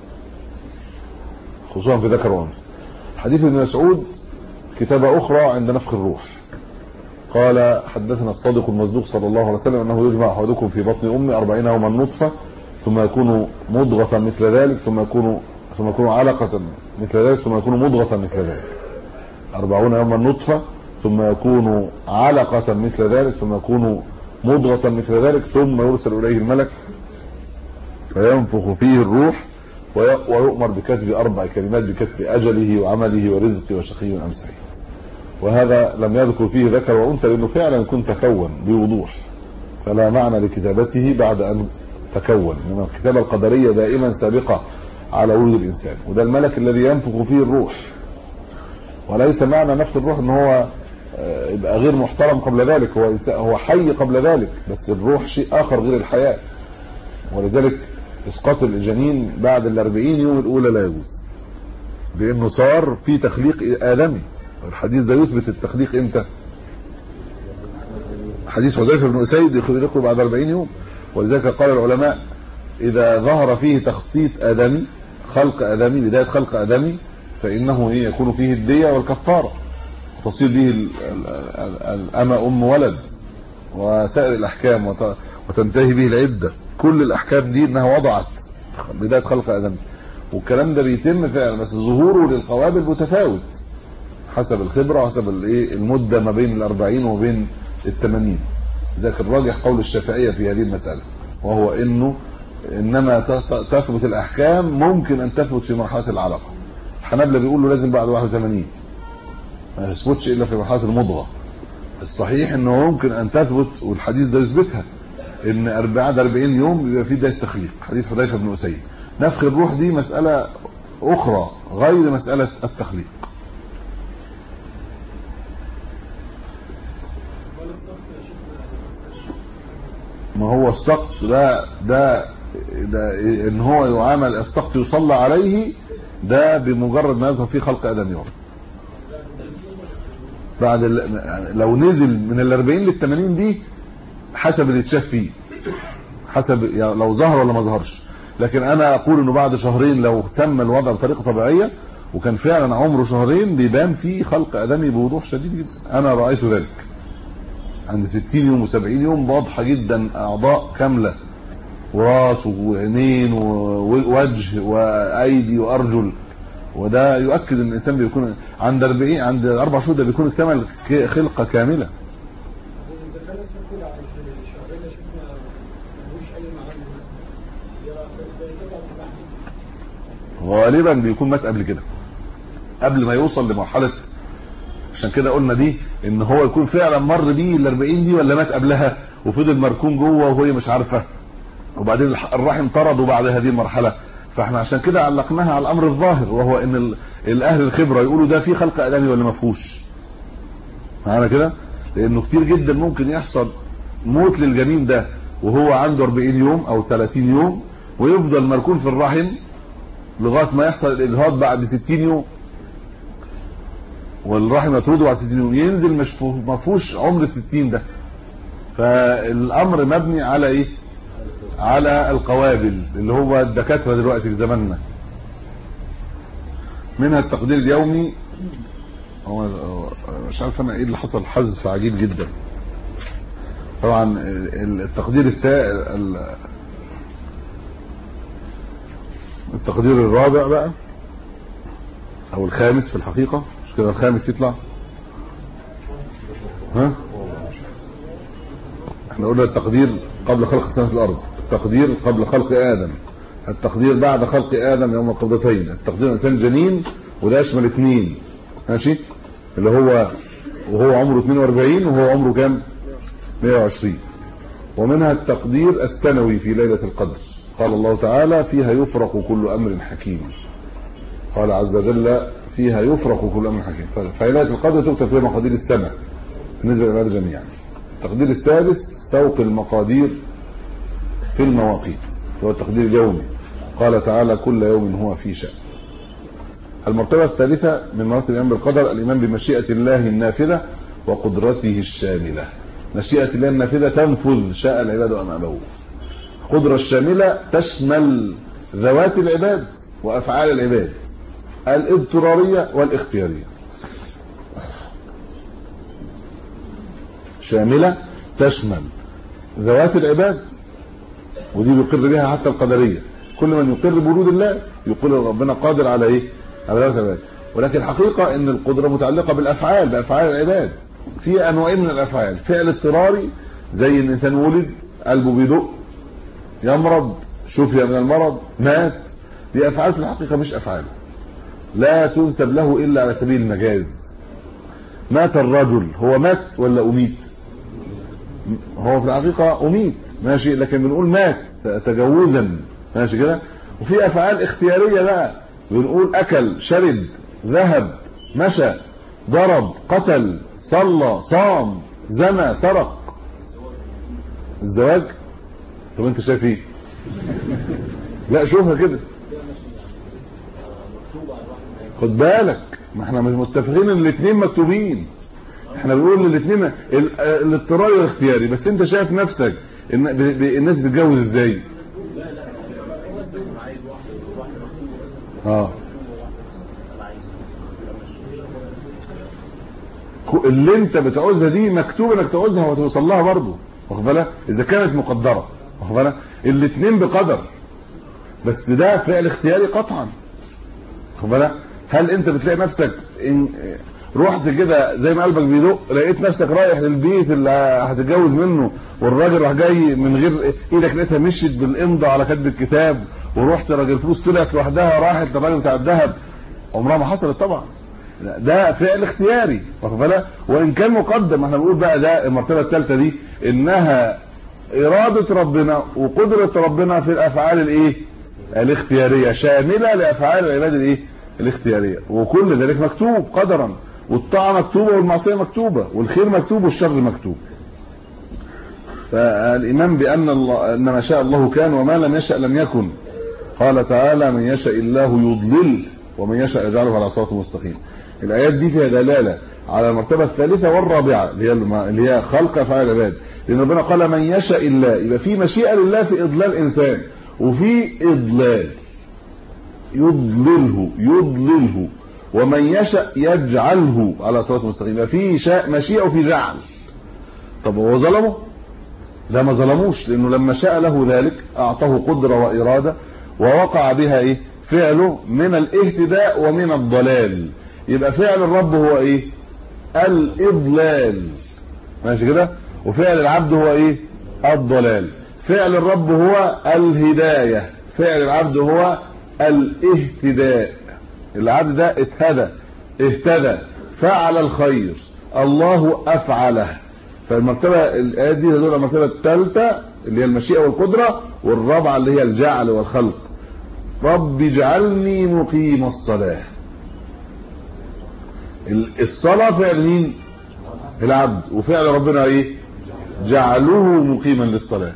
[SPEAKER 4] خصوصا في ذكر وانثى. حديث ابن مسعود كتابة أخرى عند نفخ الروح. قال حدثنا الصادق المصدوق صلى الله عليه وسلم أنه يجمع أحدكم في بطن أمه 40 يوما نطفة ثم يكون مضغة مثل ذلك ثم يكون علقة مثل ذلك ثم يكون مضغة مثل ذلك. 40 يوما نطفة ثم يكون علقة مثل ذلك ثم يكون مضغة مثل ذلك ثم يرسل إليه الملك فينفخ فيه الروح ويؤمر بكتب 4 كلمات بكتب أجله وعمله ورزقه وشقي أم سعيد. وهذا لم يذكر فيه ذكر وأنثى لأنه فعلا كنت تكون بوضوح فلا معنى لكتابته بعد أن تكون. إنما الكتابة القدرية دائما سابقة على وجود الإنسان، وده الملك الذي ينفخ فيه الروح. وليس معنى نفس الروح ان هو يبقى غير محترم قبل ذلك، هو حي قبل ذلك، بس الروح شيء آخر غير الحياة. ولذلك اسقاط الجنين بعد 40 يوم الأولى لا يجوز، لأنه صار في تخليق آدمي. الحديث ده يثبت التخليق امتى؟ حديث حذيفة بن أسيد يخلقه بعد 40 يوم. ولذلك قال العلماء إذا ظهر فيه تخطيط آدمي، خلق آدمي، بداية خلق آدمي، فإنه يكون فيه الدية والكفارة. وتصير به الأمة أم ولد وسائر الأحكام وتنتهي به العدة. كل الأحكام دي إنها وضعت بداية خلق آدم، والكلام ده بيتم فعلا، بس ظهوره للقوابل متفاوت حسب الخبرة وحسب المدة ما بين 40 وبين 80. ذاك الراجح قول الشافعية في هذه المسألة، وهو إنه إنما تثبت الأحكام ممكن أن تثبت في مرحلة العلاقة. الحنابلة بيقولوا لازم بعد 81 ما يثبتش إلا في مرحلة المضغة. الصحيح إنه ممكن أن تثبت، والحديث ده يثبتها، إن بعد 40 يوم بيبقى في بداية تخليق. حديث حذيفة بن أسيد. نفخ الروح دي مسألة أخرى غير مسألة التخليق. ما هو السقط ده ان هو يعامل السقط يصلى عليه، ده بمجرد ما يظهر فيه خلق آدم يوم. بعد لو نزل من 40 لل 80 دي حسب اللي اتشاف فيه، حسب لو ظهر ولا ما ظهرش. لكن انا اقول انه بعد شهرين لو تم الوضع بطريقه طبيعيه وكان فعلا عمره شهرين بيبان فيه خلق آدمي بوضوح شديد جدا. انا رايت ذلك عند 60 يوم و70 يوم واضحه جدا، اعضاء كامله، وراس وعينين ووجه وايدي وارجل. وده يؤكد ان الانسان بيكون عند 40 عند 4 شهور ده بيكون اكتمل خلقه كامله. غالبا بيكون مات قبل كده، قبل ما يوصل لمرحله. عشان كده قلنا دي ان هو يكون فعلا مر بيه ال 40 دي، ولا مات قبلها وفضل مركون جوه وهي مش عارفه، وبعدين الرحم طرده بعد هذه المرحله. فاحنا عشان كده علقناها على الامر الظاهر، وهو ان الاهل الخبره يقولوا ده في خلق ادمي ولا ما فيهوش. معانا كده، لانه كتير جدا ممكن يحصل موت للجنين ده وهو عنده 40 يوم او 30 يوم، ويفضل مركون في الرحم لغايه ما يحصل الاجهاض بعد 60 يوم، والرحم يطرده بعد 60 يوم، ينزل مش ما فيهوش عمر 60 ده. فالامر مبني على ايه؟ على القوابل اللي هو الدكاتره دلوقتي في زماننا. منها التقدير اليومي. هو مش عارف انا ايه اللي حصل، حذف عجيب جدا. طبعا التقدير الرابع بقى او الخامس في الحقيقه، مش كده الخامس يطلع؟ ها احنا قلنا التقدير قبل خلق السماوات والارض، التقدير قبل خلق آدم، التقدير بعد خلق آدم يوم القبضتين، التقدير الإنسان جنين وده يشمل 2 ماشي، اللي هو وهو عمره 42 وهو عمره كام؟ 120. ومنها التقدير السنوي في ليلة القدر. قال الله تعالى فيها يفرق كل أمر حكيم. قال عز وجل فيها يفرق كل أمر حكيم. ففي ليلة القدر تكتب فيها مقادير السنة بالنسبة للعباد جميعا. التقدير السادس سوق المقادير في المواقيت، هو التقدير اليومي. قال تعالى كل يوم هو في شأن. المرتبة الثالثة من مراتب الإيمان بالقدر الإيمان بمشيئة الله النافذة وقدرته الشاملة. مشيئة الله النافذة تنفذ شاء العباد أم أبوا. القدرة الشاملة تشمل ذوات العباد وأفعال العباد الاضطرارية والاختيارية. شاملة تشمل ذوات العباد، ودي بيقر بها حتى القدرية. كل من يقر بوجود الله يقول ربنا قادر على ايه؟ على ذات العباد. ولكن الحقيقة ان القدرة متعلقة بالافعال، بافعال العباد. في انواعين من الافعال، فعل اضطراري زي الانسان ولد قلبه بيدق، يمرض، شفي من المرض، مات. دي افعال في الحقيقة مش افعال، لا تنسب له الا على سبيل المجاز. مات الرجل، هو مات ولا اميت؟ هو في الحقيقة اميت ماشي، لكن بنقول مات تجوزا ماشي كده. وفي افعال اختيارية بقى، بنقول اكل، شرب، ذهب، مشى، ضرب، قتل، صلى، صام، زنى، سرق. الزواج، طب انت شايف ايه؟ لا شوفها كده، خد بالك، ما احنا مش متفقين ان الاثنين مكتوبين. احنا بنقول الاثنين الاضطراري والاختياري، بس انت شايف نفسك ان الناس بتتجوز ازاي؟ اللي انت بتعوزها دي مكتوب انك تعوزها وتوصل لها برضه، واخد بالك؟ اذا كانت مقدره، واخد بالك؟ الاثنين بقدر، بس ده فعل اختياري قطعا، واخد بالك؟ هل انت بتلاقي نفسك إن رحت كده زي ما قلبك بيدق لقيت نفسك رايح للبيت اللي هتتجوز منه والراجل راح جاي من غير ايدك لقيتها مشيت بالامضه على كتب الكتاب، ورحت راجل فلوس طلعت لوحدها راحت للراجل بتاع الذهب؟ عمرها ما حصلت طبعا. ده فعل اختياري، واخد بالك؟ وان كان مقدم. احنا بنقول بقى ده المرتبه الثالثه دي انها اراده ربنا وقدره ربنا في الافعال الايه الاختياريه، شامله لافعال العباد الايه الاختياريه، وكل ذلك مكتوب قدرا، والطاعه مكتوبه والمعصيه مكتوبه والخير مكتوب والشر مكتوب. فالايمان بان الله ان ما شاء الله كان وما لم يشأ لم يكن. قال تعالى من يشاء الله يضلل ومن يشاء يجعله على صراط مستقيم. الايات دي فيها دلاله على المرتبه الثالثه والرابعه اللي هي خلق افعال العباد، لان ربنا قال من يشاء الله، يبقى في مشيئه لله في اضلال انسان وفي اضلال يضلله ومن يشاء يجعله على صراط مستقيم، يبقى في مشيئه وفي جعل. طب هو ظلمه؟ لا ما ظلموش، لانه لما شاء له ذلك اعطاه قدره واراده ووقع بها ايه فعله من الاهتداء ومن الضلال. يبقى فعل الرب هو ايه الاضلال، ماشي كده، وفعل العبد هو ايه الضلال. فعل الرب هو الهدايه، فعل العبد هو الاهتداء. العبد ده اهتدى فعل الخير، الله افعله. فالمرتبه الايات دي تدل على المرتبه الثالثه اللي هي المشيئه والقدره، والرابعه اللي هي الجعل والخلق. رب اجعلني مقيم الصلاه. الصلاه فعل مين العبد، وفعل ربنا ايه جعله مقيما للصلاه.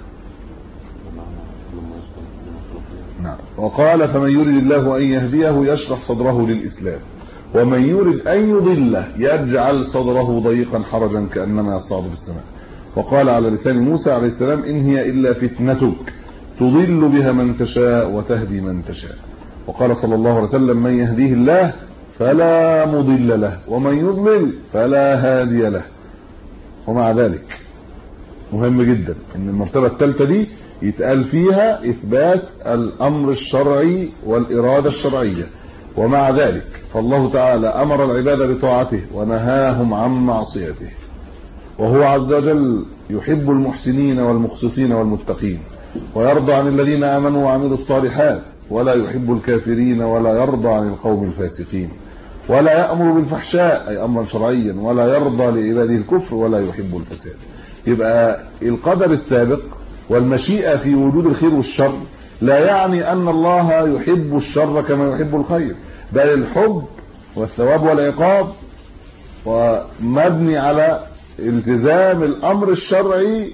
[SPEAKER 4] نعم. وقال فمن يريد الله ان يهديه يشرح صدره للاسلام ومن يريد ان يضله يجعل صدره ضيقا حرجا كانما يصعد في السماء. وقال على لسان موسى عليه السلام ان هي الا فتنتك تضل بها من تشاء وتهدي من تشاء. وقال صلى الله عليه وسلم من يهديه الله فلا مضل له ومن يضلل فلا هادي له. ومع ذلك مهم جدا ان المرتبه الثالثه دي يتقال فيها اثبات الامر الشرعي والاراده الشرعيه. ومع ذلك فالله تعالى امر العباد بطاعته ونهاهم عن معصيته، وهو عز وجل يحب المحسنين والمقسطين والمتقين، ويرضى عن الذين امنوا وعملوا الصالحات، ولا يحب الكافرين ولا يرضى عن القوم الفاسقين، ولا يأمر بالفحشاء اي امرا شرعيا، ولا يرضى لعباده الكفر ولا يحب الفساد. يبقى القدر السابق والمشيئة في وجود الخير والشر لا يعني ان الله يحب الشر كما يحب الخير، بل الحب والثواب والعقاب ومبني على التزام الامر الشرعي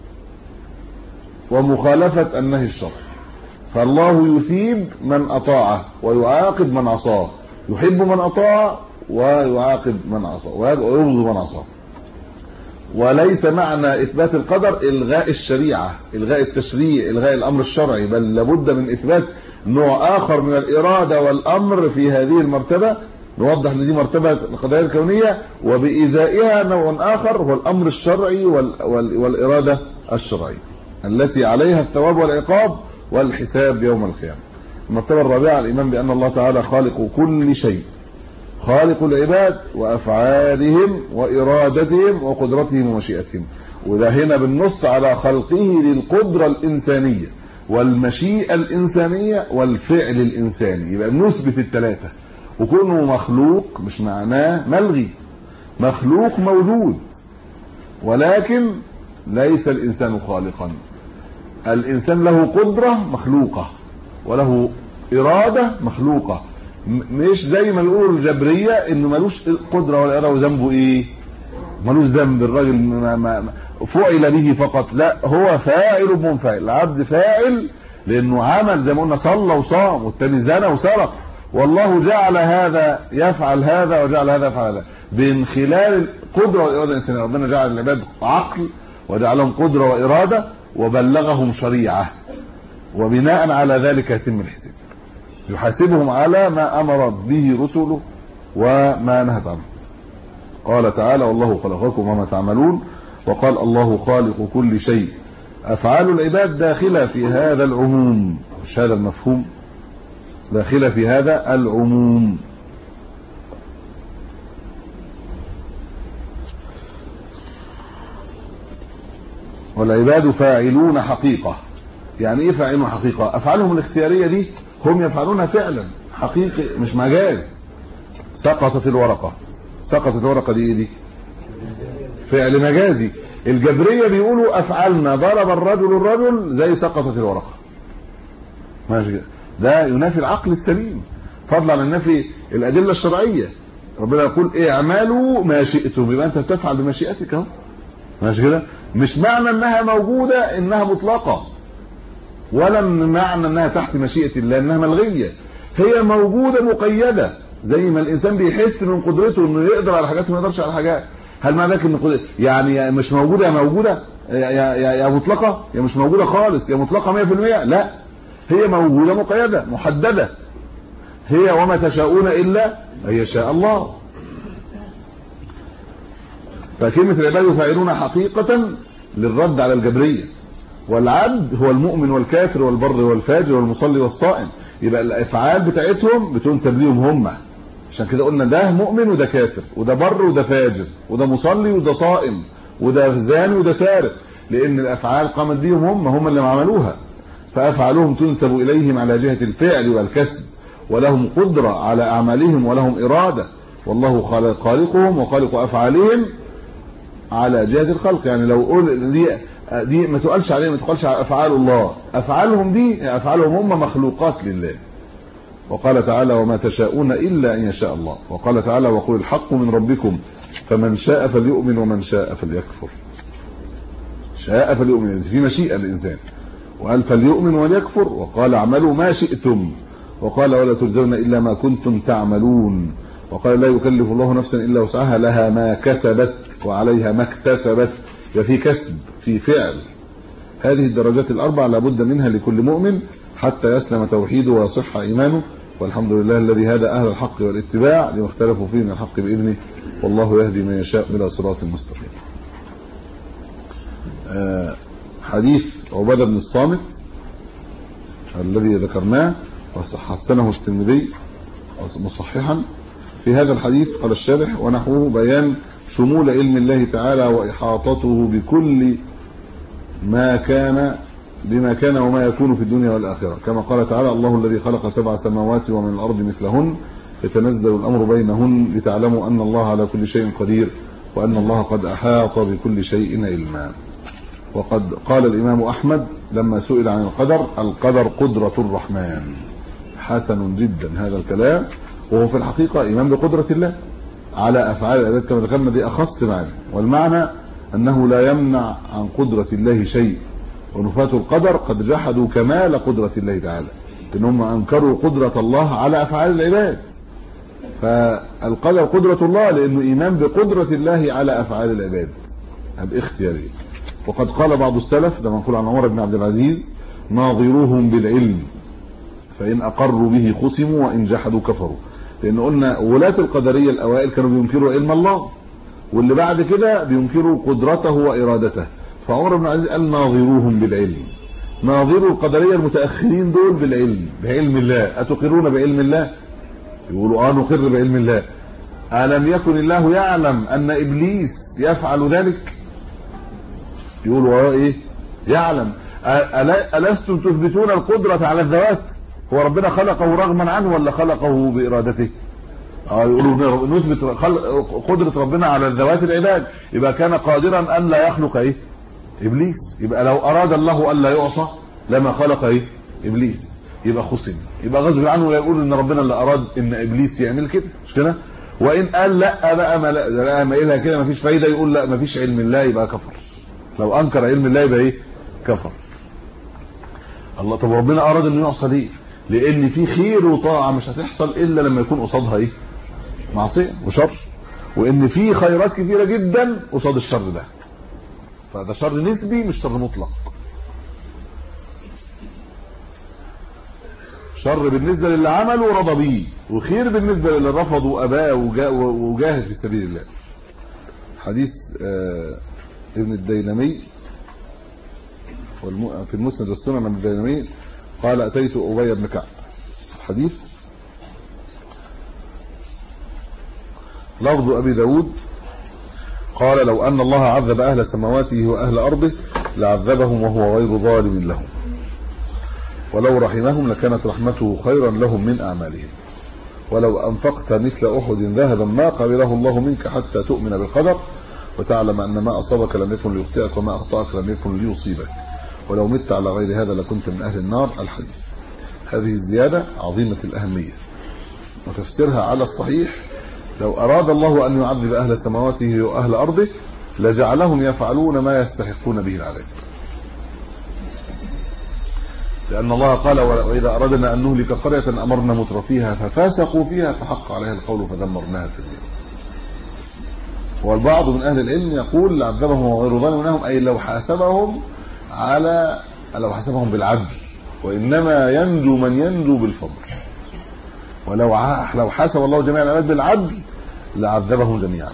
[SPEAKER 4] ومخالفة النهي الشرعي. فالله يثيب من اطاعه ويعاقب من عصاه، يحب من اطاع ويعاقب من عصى ويبغض من عصاه. وليس معنى اثبات القدر الغاء الشريعه، الغاء التشريع، الغاء الامر الشرعي، بل لابد من اثبات نوع اخر من الاراده والامر في هذه المرتبه. نوضح ان دي مرتبه القضايا الكونيه وبإزائها نوع اخر هو الامر الشرعي والاراده الشرعيه التي عليها الثواب والعقاب والحساب يوم القيامه. المرتبه الرابعه الايمان بان الله تعالى خالق كل شيء، خالق العباد وافعالهم وارادتهم وقدرتهم ومشيئتهم. وده هنا بالنص على خلقه للقدره الانسانيه والمشيئه الانسانيه والفعل الانساني. يبقى نثبت الثلاثه، وكونه مخلوق مش معناه ملغي، مخلوق موجود ولكن ليس الانسان خالقا. الانسان له قدره مخلوقه وله اراده مخلوقه، مش زي ما يقولوا الجبريه انه ملوش قدره ولا اراده وذنبه ايه، ملوش ذنب الراجل ما فعل به فقط. لا، هو فاعل منفعل. العبد فاعل لانه عمل زي ما قلنا، صلى وصام، والتاني زنى وسرق، والله جعل هذا يفعل هذا وجعل هذا يفعل هذا من خلال القدره والاراده الانسانيه. ربنا جعل العباد عقل وجعلهم قدره واراده وبلغهم شريعه، وبناء على ذلك يتم الحساب، يحاسبهم على ما امر به رسله وما نهت عنه. قال تعالى والله خلقكم وما تعملون، وقال الله خالق كل شيء. افعال العباد داخله في هذا العموم، مش هذا المفهوم، داخله في هذا العموم. والعباد فاعلون حقيقه. يعني ايه فاعلون حقيقه؟ افعالهم الاختياريه دي هم يفعلونها فعلا حقيقي مش مجاز. سقطت الورقه، سقطت الورقه دي ايه دي؟ فعل مجازي. الجبريه بيقولوا افعلنا ضرب الرجل زي سقطت الورقه. ماشي، ده ينافي العقل السليم، فضلا عن نفي الادله الشرعيه. ربنا يقول اعملوا ما شئتم، يبقى انت بتفعل بمشيئتك اهو. ماشي كده؟ مش معنى انها موجوده انها مطلقه، ولا معنى انها تحت مشيئه الله انها ملغيه. هي موجوده مقيده، زي ما الانسان بيحس من قدرته انه يقدر على حاجات وما يقدرش على حاجات. هل معنى ذلك ان يعني مش موجوده يا موجوده يا مطلقه يا مش موجوده خالص يا مطلقه 100%؟ لا، هي موجوده مقيده محدده. هي وما تشاءون الا ان يشاء الله. فكلمه العباد يفعلون حقيقه للرد على الجبريه. والعبد هو المؤمن والكافر والبر والفاجر والمصلي والصائم، يبقى الافعال بتاعتهم بتنسب ليهم هم. عشان كده قلنا ده مؤمن وده كافر وده بر وده فاجر وده مصلي وده صائم وده زاني وده سارق، لان الافعال قامت بيهم هم اللي عملوها. فافعالهم تنسب اليهم على جهه الفعل والكسب، ولهم قدره على اعمالهم ولهم اراده، والله خالقهم وخالق افعالهم على جهه الخلق. يعني لو قول دي ما تقولش عليها، ما تقولش على افعال الله، افعالهم دي افعالهم هم مخلوقات لله. وقال تعالى وما تشاءون الا ان يشاء الله. وقال تعالى وقل الحق من ربكم فمن شاء فليؤمن ومن شاء فليكفر. شاء فليؤمن، في مشيئه الانسان، وقال فليؤمن وليكفر. وقال اعملوا ما شئتم، وقال ولا تجزون الا ما كنتم تعملون. وقال لا يكلف الله نفسا الا وسعها لها ما كسبت وعليها ما اكتسبت. ففي كسب، في فعل. هذه الدرجات الاربع لابد منها لكل مؤمن حتى يسلم توحيده ويصح ايمانه. والحمد لله الذي هدى اهل الحق والاتباع لما اختلفوا فيه من الحق باذنه، والله يهدي من يشاء الى صراط مستقيم. حديث عبادة بن الصامت الذي ذكرناه وحسنه الترمذي مصححا. في هذا الحديث قال الشارح ونحوه بيان شمول علم الله تعالى واحاطته بكل ما كان بما كان وما يكون في الدنيا والاخره، كما قال تعالى الله الذي خلق 7 سماوات ومن الارض مثلهن يتنزل الامر بينهن لتعلموا ان الله على كل شيء قدير وان الله قد احاط بكل شيء علما. وقد قال الامام احمد لما سئل عن القدر قدرة الرحمن. حسن جدا هذا الكلام، وهو في الحقيقه ايمان بقدرة الله على افعال العباد كما ذكرنا، دي اخص معنى. والمعنى انه لا يمنع عن قدرة الله شيء. ونفاة القدر قد جحدوا كمال قدرة الله تعالى، انهم انكروا قدرة الله على افعال العباد. فالقدر قدرة الله لانه ايمان بقدرة الله على افعال العباد باختياره. وقد قال بعض السلف، ده منقول عن عمر بن عبد العزيز: ناظروهم بالعلم فان اقروا به خصموا وان جحدوا كفروا. لان قلنا ولاة القدرية الاوائل كانوا بينكروا علم الله، واللي بعد كده بينكروا قدرته وارادته. فعمر بن عبد العزيز قال ناظروهم بالعلم. ناظروا القدرية المتأخرين دول بالعلم، بعلم الله. اتقرون بعلم الله؟ يقولوا نقر بعلم الله. ألم يكن الله يعلم أن إبليس يفعل ذلك؟ يقولوا ايه؟ يعلم. ألستم تثبتون القدرة على الذوات؟ هو ربنا خلقه رغما عنه ولا خلقه بإرادته؟ يقولوا نثبت قدرة ربنا على الذوات العباد، يبقى كان قادرا أن لا يخلق ايه؟ إبليس. يبقى لو أراد الله أن لا يعصى لما خلق ايه؟ إبليس. يبقى خصم، يبقى غصب عنه يقول ان ربنا اللي اراد ان ابليس يعمل كده، مش كده؟ وان قال لا بقى ما قالها كده مفيش فايده، يقول لا مفيش علم الله يبقى كفر. لو انكر علم الله يبقى ايه؟ كفر. الله. طب ربنا اراد انه يعصى ليه؟ لان في خير وطاعه مش هتحصل الا لما يكون قصادها ايه؟ معصيه وشر، وان في خيرات كثيره جدا قصاد الشر ده. فده شر نسبي مش شر مطلق. شر بالنسبه للي عمله ورضى بيه، وخير بالنسبه للي رفض واباه وجاهد في سبيل الله. حديث ابن الديلمي في المسند والسنن ابن الديلمي قال أتيت أبي بن كعب. حديث لفظ أبي داود قال لو أن الله عذب أهل سماواته وأهل أرضه لعذبهم وهو غير ظالم لهم، ولو رحمهم لكانت رحمته خيرا لهم من أعمالهم، ولو أنفقت مثل أحد ذهبا ما قبله الله منك حتى تؤمن بالقدر وتعلم أن ما أصابك لم يكن ليخطئك وما أخطأك لم يكن ليصيبك، ولو مت على غير هذا لكنت من أهل النار. الحديث. هذه الزيادة عظيمة الأهمية، وتفسيرها على الصحيح لو أراد الله أن يعذب أهل سماواته وأهل أرضه لجعلهم يفعلون ما يستحقون به العذاب، لأن الله قال وإذا أردنا أن نهلك قرية أمرنا مترفيها ففاسقوا فيها فحق عليها القول فدمرناها تدميرا. والبعض من أهل العلم يقول لعذبهم وغير ظالم لهم، أي لو حاسبهم بالعدل، وإنما ينجو من ينجو بالفضل، ولو حاسب الله جميع العباد بالعدل لعذبهم جميعا.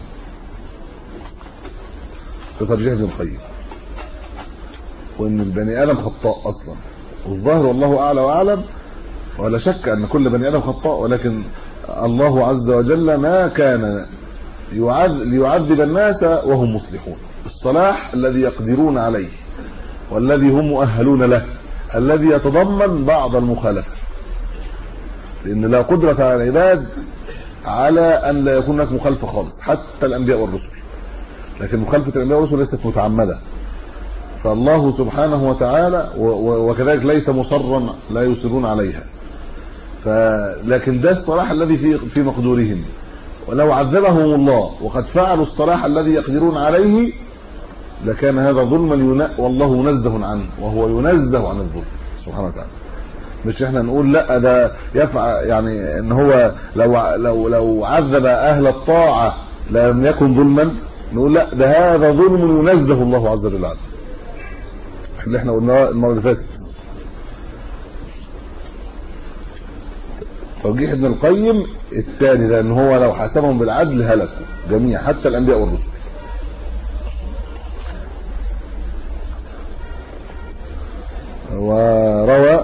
[SPEAKER 4] ده ترجيح ابن القيم، وان البني ادم خطاء اصلا، والظاهر والله اعلى واعلم، ولا شك ان كل بني ادم خطاء، ولكن الله عز وجل ما كان ليعذب الناس وهم مصلحون. الصلاح الذي يقدرون عليه والذي هم مؤهلون له، الذي يتضمن بعض المخالفه، لان لا قدرة على العباد على ان لا يكون هناك مخالفه خالص حتى الانبياء والرسل، لكن مخالفه الانبياء والرسل ليست متعمده، فالله سبحانه وتعالى وكذلك ليس مصرا لا يصرون عليها، لكن ده الصلاح الذي في مقدورهم، ولو عذبهم الله وقد فعلوا الصلاح الذي يقدرون عليه لكان هذا ظلما والله منزه عنه، وهو ينزه عن الظلم سبحانه وتعالى. مش احنا نقول لا ده يفعل، يعني ان هو لو عذب اهل الطاعه لم يكن ظلما، نقول لا ده هذا ظلم ينزه الله عز وجل عنه، اللي احنا قلناه المره اللي فاتت. توجيه ابن القيم الثاني ده ان هو لو حسبهم بالعدل هلكوا جميعا حتى الانبياء والرسل. وروى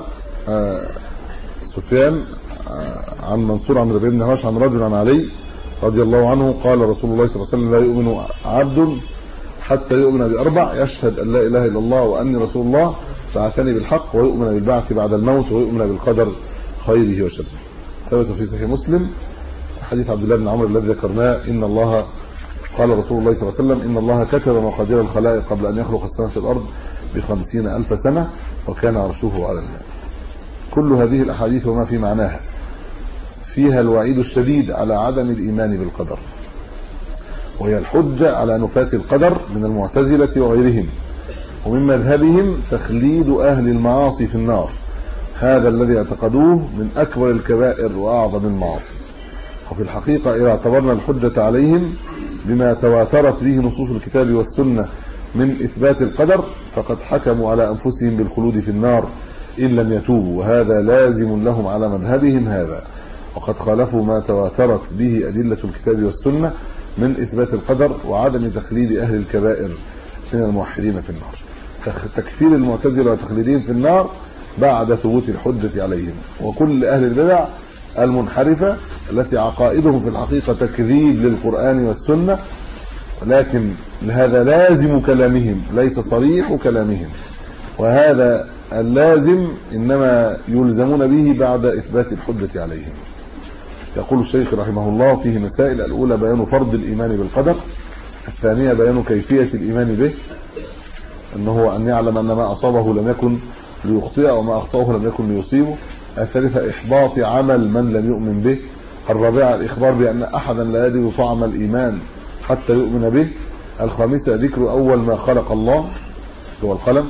[SPEAKER 4] سفيان عن منصور عن ربيع بن هراش عن رجل عن علي رضي الله عنه قال رسول الله صلى الله عليه وسلم لا يؤمن عبد حتى يؤمن بأربع: يشهد أن لا إله إلا الله وأني رسول الله بعثني بالحق، ويؤمن بالبعث بعد الموت، ويؤمن بالقدر خيره وشره. ثبت في صحيح مسلم حديث عبد الله بن عمرو الذي ذكرناه، إن الله قال رسول الله صلى الله عليه وسلم إن الله كتب مقادير الخلائق قبل أن يخلق السماء في الأرض ب50,000 سنة وكان عرشه على الماء. كل هذه الأحاديث وما في معناها فيها الوعيد الشديد على عدم الإيمان بالقدر، وهي الحجة على نفاة القدر من المعتزلة وغيرهم، ومن مذهبهم تخليد أهل المعاصي في النار، هذا الذي اعتقدوه من أكبر الكبائر وأعظم المعاصي. وفي الحقيقة إذا اعتبرنا الحجة عليهم بما تواترت به نصوص الكتاب والسنة من إثبات القدر فقد حكموا على أنفسهم بالخلود في النار إن لم يتوبوا، وهذا لازم لهم على مذهبهم هذا، وقد خالفوا ما تواترت به أدلة الكتاب والسنة من إثبات القدر وعدم تخليد أهل الكبائر من الموحدين في النار. تكفير المعتزلة وتخليدهم في النار بعد ثبوت الحجة عليهم، وكل أهل البدع المنحرفة التي عقائدهم في الحقيقة تكذيب للقرآن والسنة، لكن هذا لازم كلامهم ليس صريح كلامهم، وهذا اللازم إنما يلزمون به بعد إثبات الحجة عليهم. يقول الشيخ رحمه الله فيه مسائل: الأولى بيان فرض الإيمان بالقدر، الثانية بيان كيفية الإيمان به، أنه أن يعلم أن ما أصابه لم يكن ليخطئ وما أخطأه لم يكن ليصيبه، الثالثة إحباط عمل من لم يؤمن به، الرابعة الإخبار بأن أحدا لا يجد طعم الإيمان حتى يؤمن به، الخامسة ذكر أول ما خلق الله هو القلم.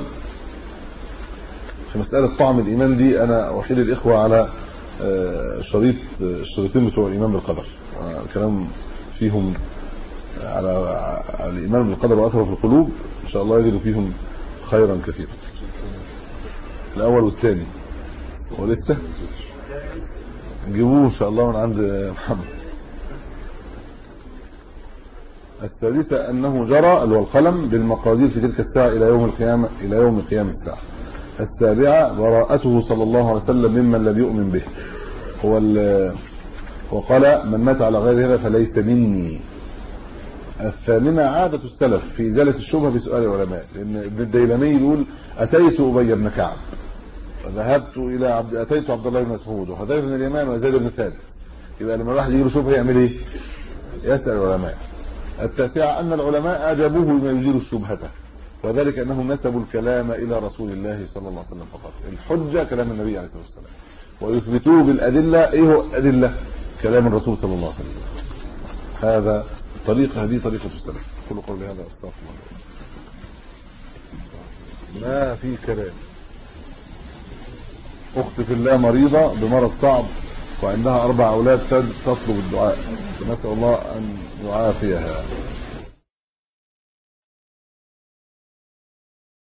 [SPEAKER 4] في مسألة طعم الإيمان دي أنا أحيل الإخوة على الشريطين بتوع الإيمان بالقدر، الكلام فيهم على الإيمان بالقدر وأثره في القلوب، إن شاء الله يجدوا فيهم خيرا كثيرا. الأول والثاني ولسه نجيبوه إن شاء الله من عند محمد. السادسة أنه جرى القلم بالمقادير في تلك الساعة إلى يوم القيامة، إلى يوم قيام الساعة. السابعة براءته صلى الله عليه وسلم ممن لم يؤمن به، وقال من مات على غير هذا فليس مني. الثامنة عادة السلف في إزالة الشبهة بسؤال العلماء، لأن ابن الديلمي يقول أتيت أبي بن كعب وذهبت إلى أتيت عبد الله بن مسعود وحذيفة بن اليمان وزيد بن ثابت. يبقى لما الواحد يجي له شبهة يعمل إيه؟ يسأل العلماء. التاسعة أن العلماء أجابوه بما يزيل الشبهة، وذلك أنهم نسبوا الكلام إلى رسول الله صلى الله عليه وسلم فقط. الحجة كلام النبي عليه الصلاة والسلام، ويثبتوه بالأدلة. إيه هو الأدلة؟ كلام الرسول صلى الله عليه وسلم. هذه طريقة السلف. كل قول هذا أستغفر الله. ما في كلام. أخت في الله مريضة بمرض صعب وعندها 4 أولاد تطلب الدعاء، نسأل الله أن يعافيها.